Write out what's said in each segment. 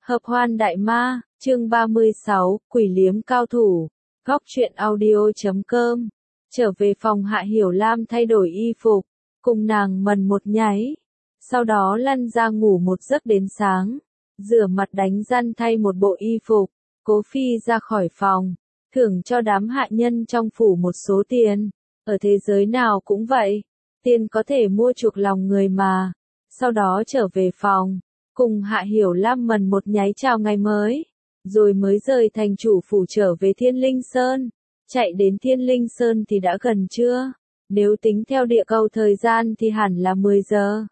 Hợp hoan đại ma, chương 36, quỷ liếm cao thủ, góc truyện audio.com. Trở về phòng Hạ Hiểu Lam thay đổi y phục, cùng nàng mần một nháy. Sau đó lăn ra ngủ một giấc đến sáng, rửa mặt đánh răng thay một bộ y phục, Cố Phi ra khỏi phòng, thưởng cho đám hạ nhân trong phủ một số tiền. Ở thế giới nào cũng vậy, tiền có thể mua chuộc lòng người mà. Sau đó trở về phòng, cùng Hạ Hiểu Lam mần một nháy chào ngày mới, rồi mới rời thành chủ phủ trở về Thiên Linh Sơn. Chạy đến Thiên Linh Sơn thì đã gần trưa, nếu tính theo địa cầu thời gian thì hẳn là 10 giờ.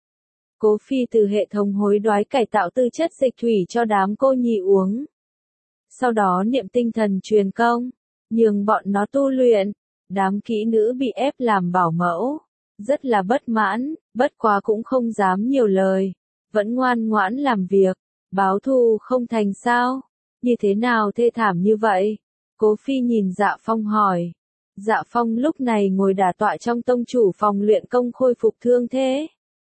Cố Phi từ hệ thống hối đoái cải tạo tư chất dịch thủy cho đám cô nhi uống. Sau đó niệm tinh thần truyền công, nhường bọn nó tu luyện. Đám kỹ nữ bị ép làm bảo mẫu, rất là bất mãn, bất quá cũng không dám nhiều lời, vẫn ngoan ngoãn làm việc, báo thù không thành sao, như thế nào thê thảm như vậy? Cố Phi nhìn Dạ Phong hỏi. Dạ Phong lúc này ngồi đả tọa trong tông chủ phòng luyện công khôi phục thương thế.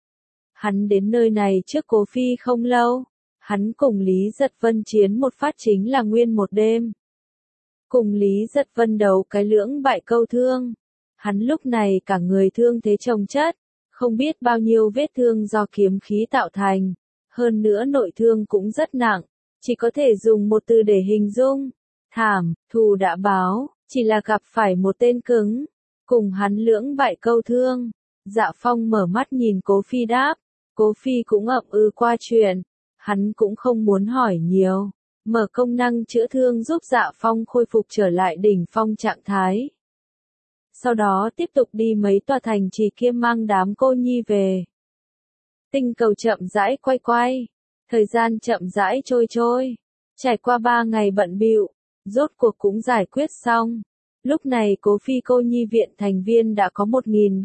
Hắn đến nơi này trước Cố Phi không lâu, hắn cùng Lý Giật Vân chiến một phát chính là nguyên một đêm. Cùng Lý Giật Vân đấu cái lưỡng bại câu thương. Hắn lúc này cả người thương thế chồng chất, không biết bao nhiêu vết thương do kiếm khí tạo thành. Hơn nữa nội thương cũng rất nặng, chỉ có thể dùng một từ để hình dung. Thảm, thù đã báo, chỉ là gặp phải một tên cứng. Cùng hắn lưỡng bại câu thương. Dạ Phong mở mắt nhìn Cố Phi đáp. Cố Phi cũng ậm ừ qua chuyện. Hắn cũng không muốn hỏi nhiều. Mở công năng chữa thương giúp Dạ Phong khôi phục trở lại đỉnh phong trạng thái. Sau đó tiếp tục đi mấy tòa thành trì kia mang đám cô nhi về. Tinh cầu chậm rãi quay quay. Thời gian chậm rãi trôi trôi. Trải qua 3 ngày bận bịu, rốt cuộc cũng giải quyết xong. Lúc này Cố Phi cô nhi viện thành viên đã có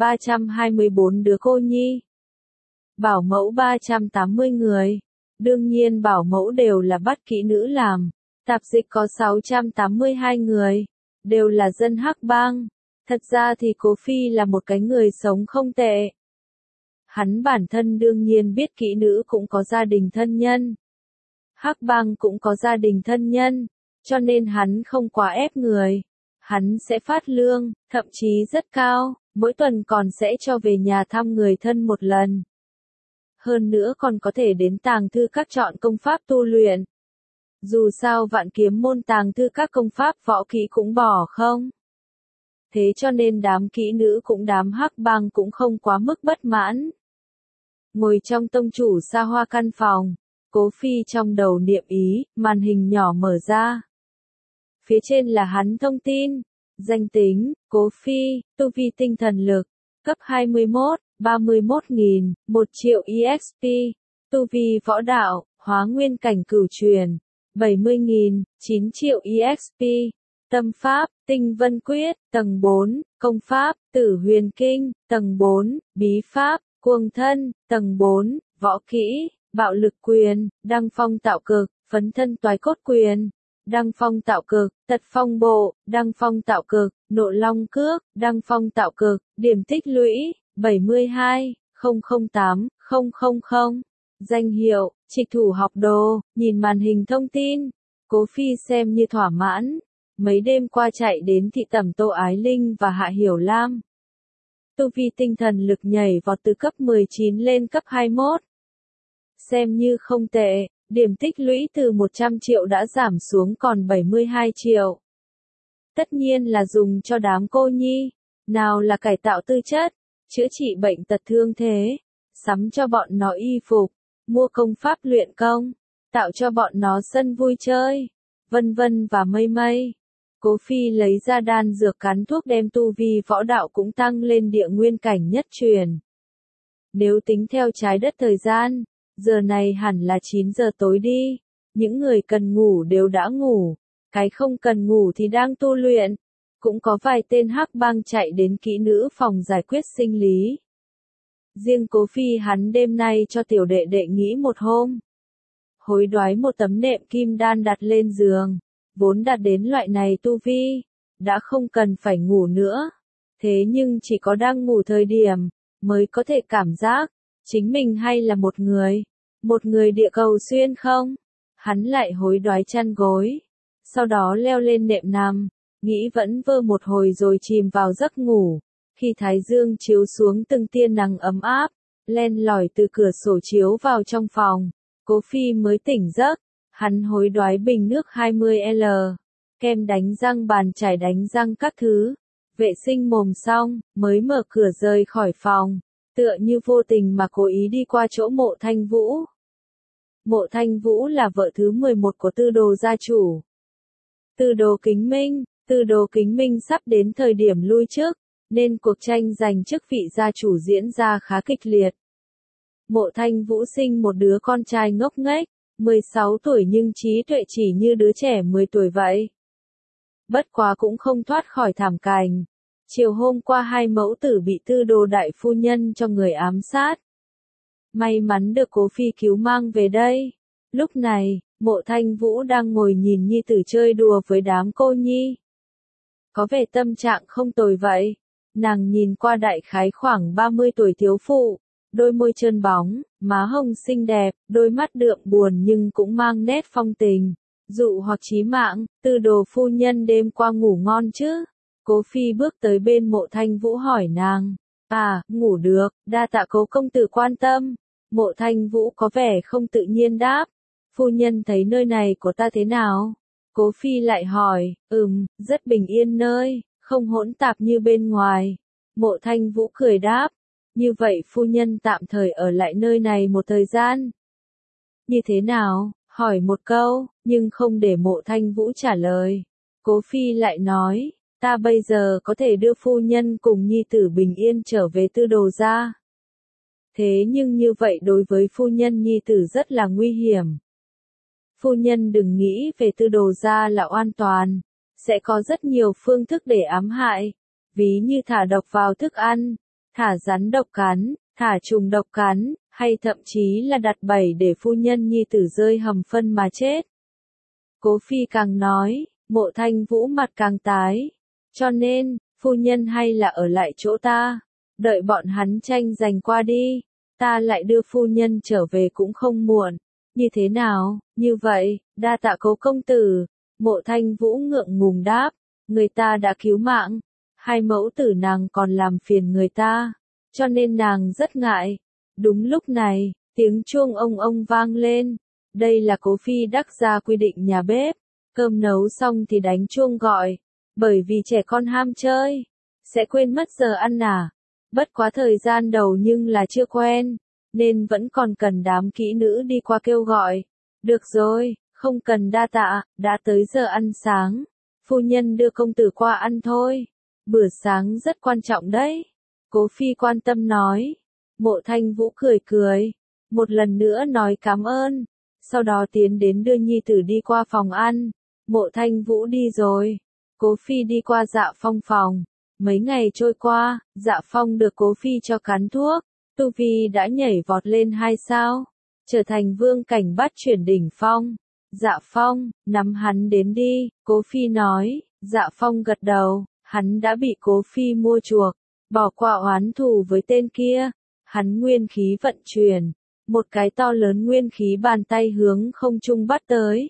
1.324 đứa cô nhi. Bảo mẫu 380 người. Đương nhiên bảo mẫu đều là bắt kỹ nữ làm. Tạp dịch có 682 người. Đều là dân Hắc Bang. Thật ra thì Cố Phi là một cái người sống không tệ. Hắn bản thân đương nhiên biết kỹ nữ cũng có gia đình thân nhân. Hắc Bang cũng có gia đình thân nhân. Cho nên hắn không quá ép người. Hắn sẽ phát lương, thậm chí rất cao. Mỗi tuần còn sẽ cho về nhà thăm người thân một lần. Hơn nữa còn có thể đến tàng thư các chọn công pháp tu luyện. Dù sao Vạn Kiếm môn tàng thư các công pháp võ kỹ cũng bỏ không. Thế cho nên đám kỹ nữ cũng đám Hắc Bang cũng không quá mức bất mãn. Ngồi trong tông chủ xa hoa căn phòng, Cố Phi trong đầu niệm ý, màn hình nhỏ mở ra. Phía trên là hắn thông tin, danh tính, Cố Phi, tu vi tinh thần lực, cấp 21. 31.000, 1 triệu EXP, tu vi võ đạo, hóa nguyên cảnh cửu truyền, 70.000, 9 triệu EXP, tâm pháp, tinh vân quyết, tầng 4, công pháp, tử huyền kinh, tầng 4, bí pháp, cuồng thân, tầng 4, võ kỹ, bạo lực quyền, đăng phong tạo cực, phấn thân toái cốt quyền, đăng phong tạo cực, tật phong bộ, đăng phong tạo cực, nộ long cước, đăng phong tạo cực, điểm tích lũy. 72, 008, 000, danh hiệu, trịch thủ học đồ, nhìn màn hình thông tin, Cố Phi xem như thỏa mãn, mấy đêm qua chạy đến thị tẩm Tô Ái Linh và Hạ Hiểu Lam. Tu vi tinh thần lực nhảy vọt từ cấp 19 lên cấp 21. Xem như không tệ, điểm tích lũy từ 100 triệu đã giảm xuống còn 72 triệu. Tất nhiên là dùng cho đám cô nhi, nào là cải tạo tư chất. Chữa trị bệnh tật thương thế, sắm cho bọn nó y phục, mua công pháp luyện công, tạo cho bọn nó sân vui chơi, vân vân và mây mây. Cố Phi lấy ra đan dược cắn thuốc đem tu vi võ đạo cũng tăng lên địa nguyên cảnh nhất truyền. Nếu tính theo trái đất thời gian, giờ này hẳn là 9 giờ tối đi, những người cần ngủ đều đã ngủ, cái không cần ngủ thì đang tu luyện. Cũng có vài tên Hắc Bang chạy đến kỹ nữ phòng giải quyết sinh lý. Riêng Cố Phi hắn đêm nay cho tiểu đệ đệ nghỉ một hôm. Hối đoái một tấm nệm kim đan đặt lên giường. Vốn đạt đến loại này tu vi, đã không cần phải ngủ nữa. Thế nhưng chỉ có đang ngủ thời điểm, mới có thể cảm giác, chính mình hay là một người địa cầu xuyên không? hắn lại hối đoái chăn gối, sau đó leo lên nệm nằm, nghĩ vẫn vơ một hồi rồi chìm vào giấc ngủ. Khi thái dương chiếu xuống từng tia nắng ấm áp, len lỏi từ cửa sổ chiếu vào trong phòng, Cố Phi mới tỉnh giấc. Hắn hối đoái bình nước 20L, kem đánh răng, bàn chải đánh răng các thứ, vệ sinh mồm xong, mới mở cửa rời khỏi phòng, tựa như vô tình mà cố ý đi qua chỗ Mộ Thanh Vũ. Mộ Thanh Vũ là vợ thứ 11 của Tư Đồ gia chủ. Tư Đồ Kính Minh sắp đến thời điểm lui chức, nên cuộc tranh giành chức vị gia chủ diễn ra khá kịch liệt. Mộ Thanh Vũ sinh một đứa con trai ngốc nghếch, 16 tuổi nhưng trí tuệ chỉ như đứa trẻ 10 tuổi vậy. Bất quá cũng không thoát khỏi thảm cảnh. Chiều hôm qua hai mẫu tử bị Tư Đồ đại phu nhân cho người ám sát. May mắn được Cố Phi cứu mang về đây. Lúc này, Mộ Thanh Vũ đang ngồi nhìn nhi tử chơi đùa với đám cô nhi. Có vẻ tâm trạng không tồi vậy. Nàng nhìn qua đại khái khoảng 30 tuổi thiếu phụ. Đôi môi trơn bóng, má hồng xinh đẹp, đôi mắt đượm buồn nhưng cũng mang nét phong tình, dụ hoặc chí mạng. Tư Đồ phu nhân đêm qua ngủ ngon chứ? Cố Phi bước tới bên Mộ Thanh Vũ hỏi nàng. À, ngủ được, đa tạ Cố công tử quan tâm. Mộ Thanh Vũ có vẻ không tự nhiên đáp. Phu nhân thấy nơi này của ta thế nào? Cố Phi lại hỏi. Rất bình yên nơi, không hỗn tạp như bên ngoài. Mộ Thanh Vũ cười đáp. Như vậy phu nhân tạm thời ở lại nơi này một thời gian. Như thế nào? Hỏi một câu, nhưng không để Mộ Thanh Vũ trả lời. Cố Phi lại nói, ta bây giờ có thể đưa phu nhân cùng nhi tử bình yên trở về Tư Đồ gia. Thế nhưng như vậy đối với phu nhân nhi tử rất là nguy hiểm. Phu nhân đừng nghĩ về Tư Đồ gia là an toàn, sẽ có rất nhiều phương thức để ám hại, ví như thả độc vào thức ăn, thả rắn độc cắn, thả trùng độc cắn, hay thậm chí là đặt bẫy để phu nhân nhi tử rơi hầm phân mà chết. Cố Phi càng nói, Mộ Thanh Vũ mặt càng tái. Cho nên, phu nhân hay là ở lại chỗ ta, đợi bọn hắn tranh giành qua đi, ta lại đưa phu nhân trở về cũng không muộn. Như thế nào? Như vậy, đa tạ Cố công tử. Mộ Thanh Vũ ngượng ngùng đáp, người ta đã cứu mạng, hai mẫu tử nàng còn làm phiền người ta, cho nên nàng rất ngại. Đúng lúc này, tiếng chuông ông vang lên. Đây là Cố Phi đắc ra quy định nhà bếp, cơm nấu xong thì đánh chuông gọi, bởi vì trẻ con ham chơi, sẽ quên mất giờ ăn à. Bất quá thời gian đầu nhưng là chưa quen, nên vẫn còn cần đám kỹ nữ đi qua kêu gọi. Được rồi, không cần đa tạ, đã tới giờ ăn sáng, phu nhân đưa công tử qua ăn thôi. Bữa sáng rất quan trọng đấy. Cố Phi quan tâm nói. Mộ Thanh Vũ cười cười, một lần nữa nói cảm ơn, sau đó tiến đến đưa nhi tử đi qua phòng ăn. Mộ Thanh Vũ đi rồi, Cố Phi đi qua Dạ Phong phòng. Mấy ngày trôi qua, Dạ Phong được Cố Phi cho cắn thuốc, tu vi đã nhảy vọt lên 2 sao, trở thành vương cảnh bát chuyển đỉnh phong. Dạ Phong, nắm hắn đến đi, Cố Phi nói. Dạ Phong gật đầu, hắn đã bị Cố Phi mua chuộc, bỏ qua oán thù với tên kia. Hắn nguyên khí vận chuyển, một cái to lớn nguyên khí bàn tay hướng không trung bắt tới.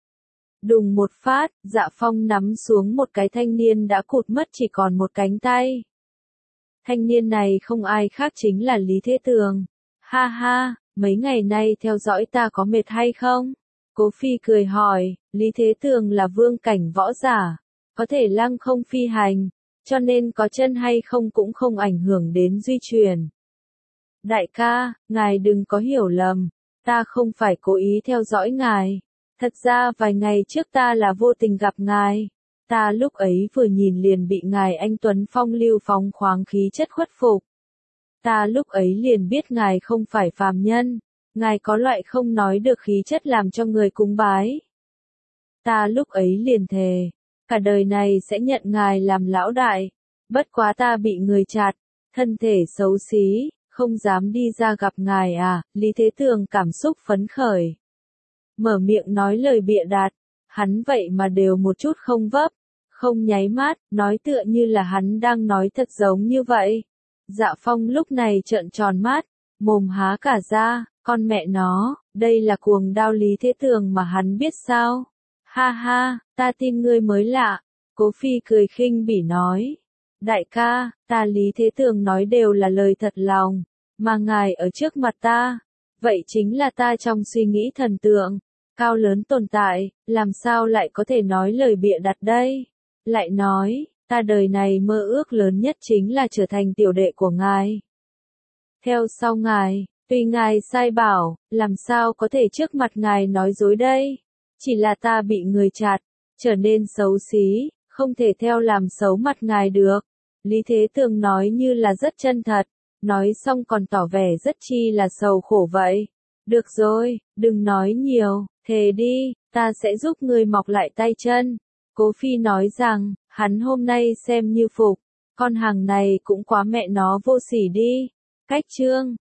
Đùng một phát, Dạ Phong nắm xuống một cái thanh niên đã cụt mất chỉ còn một cánh tay. Thanh niên này không ai khác chính là Lý Thế Tường. Ha ha, mấy ngày nay theo dõi ta có mệt hay không? Cố Phi cười hỏi. Lý Thế Tường là vương cảnh võ giả, có thể lăng không phi hành, cho nên có chân hay không cũng không ảnh hưởng đến di chuyển. Đại ca, ngài đừng có hiểu lầm, ta không phải cố ý theo dõi ngài. Thật ra vài ngày trước ta là vô tình gặp ngài. Ta lúc ấy vừa nhìn liền bị ngài anh tuấn phong lưu phóng khoáng khí chất khuất phục. Ta lúc ấy liền biết ngài không phải phàm nhân, ngài có loại không nói được khí chất làm cho người cúng bái. Ta lúc ấy liền thề, cả đời này sẽ nhận ngài làm lão đại. Bất quá ta bị người chặt, thân thể xấu xí, không dám đi ra gặp ngài à. Lý Thế Tường cảm xúc phấn khởi, mở miệng nói lời bịa đặt, hắn vậy mà đều một chút không vấp, không nháy mắt, nói tựa như là hắn đang nói thật giống như vậy. Dạ Phong lúc này trợn tròn mắt, mồm há cả ra, Con mẹ nó, đây là cuồng đao Lý Thế Tường mà hắn biết sao? Ha ha, ta tin ngươi mới lạ. Cố Phi cười khinh bỉ nói. Đại ca, ta Lý Thế Tường nói đều là lời thật lòng, mà ngài ở trước mặt ta, vậy chính là ta trong suy nghĩ thần tượng, cao lớn tồn tại, làm sao lại có thể nói lời bịa đặt đây? Lại nói, ta đời này mơ ước lớn nhất chính là trở thành tiểu đệ của ngài. Theo sau ngài, tuy ngài sai bảo, làm sao có thể trước mặt ngài nói dối đây? Chỉ là ta bị người chạt, trở nên xấu xí, không thể theo làm xấu mặt ngài được. Lý Thế Tường nói như là rất chân thật, nói xong còn tỏ vẻ rất chi là sầu khổ vậy. Được rồi, đừng nói nhiều, thề đi, ta sẽ giúp ngươi mọc lại tay chân. Cố Phi nói rằng, hắn hôm nay xem như phục, con hàng này cũng quá mẹ nó vô sỉ đi. Cách chương